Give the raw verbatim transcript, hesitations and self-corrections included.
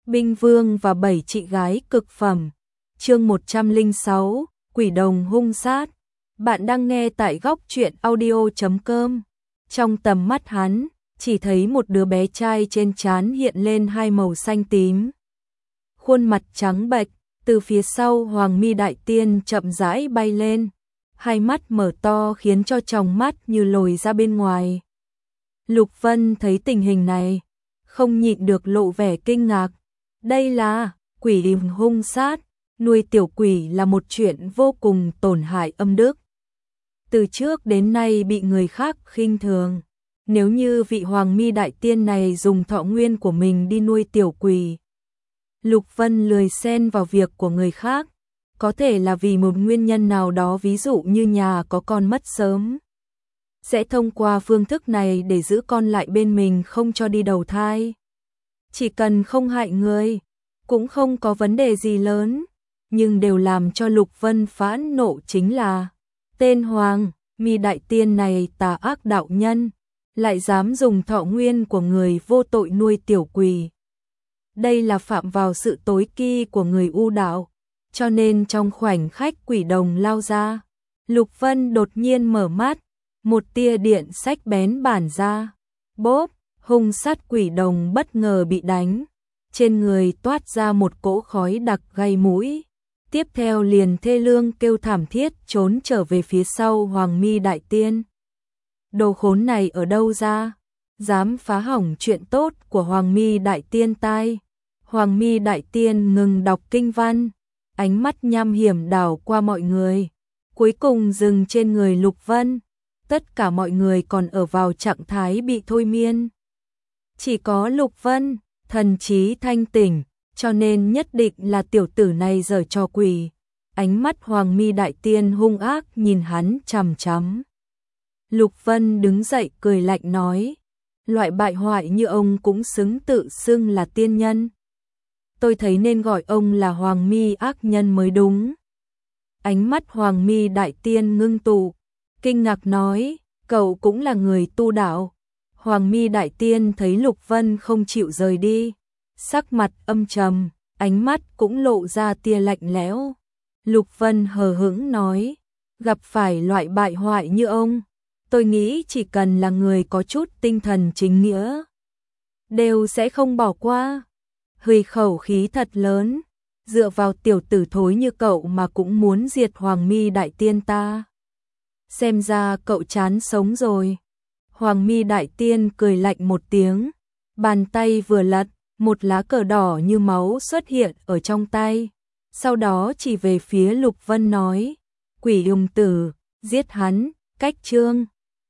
Binh Vương và bảy chị gái cực phẩm. Chương một trăm lẻ sáu, Quỷ đồng hung sát. Bạn đang nghe tại góc truyện audio chấm com. Trong tầm mắt hắn, chỉ thấy một đứa bé trai trên trán hiện lên hai màu xanh tím. Khuôn mặt trắng bệch, từ phía sau Hoàng Mi Đại Tiên chậm rãi bay lên, hai mắt mở to khiến cho tròng mắt như lồi ra bên ngoài. Lục Vân thấy tình hình này, không nhịn được lộ vẻ kinh ngạc. Đây là quỷ đình hung sát, nuôi tiểu quỷ là một chuyện vô cùng tổn hại âm đức. Từ trước đến nay bị người khác khinh thường. Nếu như vị Hoàng Mi Đại Tiên này dùng thọ nguyên của mình đi nuôi tiểu quỷ, Lục Vân lười xen vào việc của người khác, có thể là vì một nguyên nhân nào đó, ví dụ như nhà có con mất sớm, sẽ thông qua phương thức này để giữ con lại bên mình không cho đi đầu thai. Chỉ cần không hại người, cũng không có vấn đề gì lớn, nhưng đều làm cho Lục Vân phẫn nộ chính là tên Hoàng Mi Đại Tiên này tà ác đạo nhân, lại dám dùng thọ nguyên của người vô tội nuôi tiểu quỷ. Đây là phạm vào sự tối kỵ của người u đạo, cho nên trong khoảnh khắc quỷ đồng lao ra, Lục Vân đột nhiên mở mắt, một tia điện sắc bén bản ra. Bốp, hung sát quỷ đồng bất ngờ bị đánh, trên người toát ra một cỗ khói đặc gây mũi. Tiếp theo liền thê lương kêu thảm thiết trốn trở về phía sau Hoàng Mi Đại Tiên. Đồ khốn này ở đâu ra, dám phá hỏng chuyện tốt của Hoàng Mi Đại Tiên tai. Hoàng Mi Đại Tiên ngừng đọc kinh văn, ánh mắt nham hiểm đảo qua mọi người, cuối cùng dừng trên người Lục Vân. Tất cả mọi người còn ở vào trạng thái bị thôi miên. Chỉ có Lục Vân, thần trí thanh tỉnh, cho nên nhất định là tiểu tử này giở trò quỷ. Ánh mắt Hoàng Mi Đại Tiên hung ác nhìn hắn chằm chằm. Lục Vân đứng dậy cười lạnh nói, loại bại hoại như ông cũng xứng tự xưng là tiên nhân. Tôi thấy nên gọi ông là Hoàng Mi ác nhân mới đúng. Ánh mắt Hoàng Mi Đại Tiên ngưng tụ, kinh ngạc nói, cậu cũng là người tu đạo. Hoàng Mi Đại Tiên thấy Lục Vân không chịu rời đi, sắc mặt âm trầm, ánh mắt cũng lộ ra tia lạnh lẽo. Lục Vân hờ hững nói, gặp phải loại bại hoại như ông, tôi nghĩ chỉ cần là người có chút tinh thần chính nghĩa, đều sẽ không bỏ qua. Hùy khẩu khí thật lớn, dựa vào tiểu tử thối như cậu mà cũng muốn diệt Hoàng Mi Đại Tiên ta. Xem ra cậu chán sống rồi. Hoàng Mi Đại Tiên cười lạnh một tiếng, bàn tay vừa lật, một lá cờ đỏ như máu xuất hiện ở trong tay. Sau đó chỉ về phía Lục Vân nói, quỷ đồng tử, giết hắn, cách chương.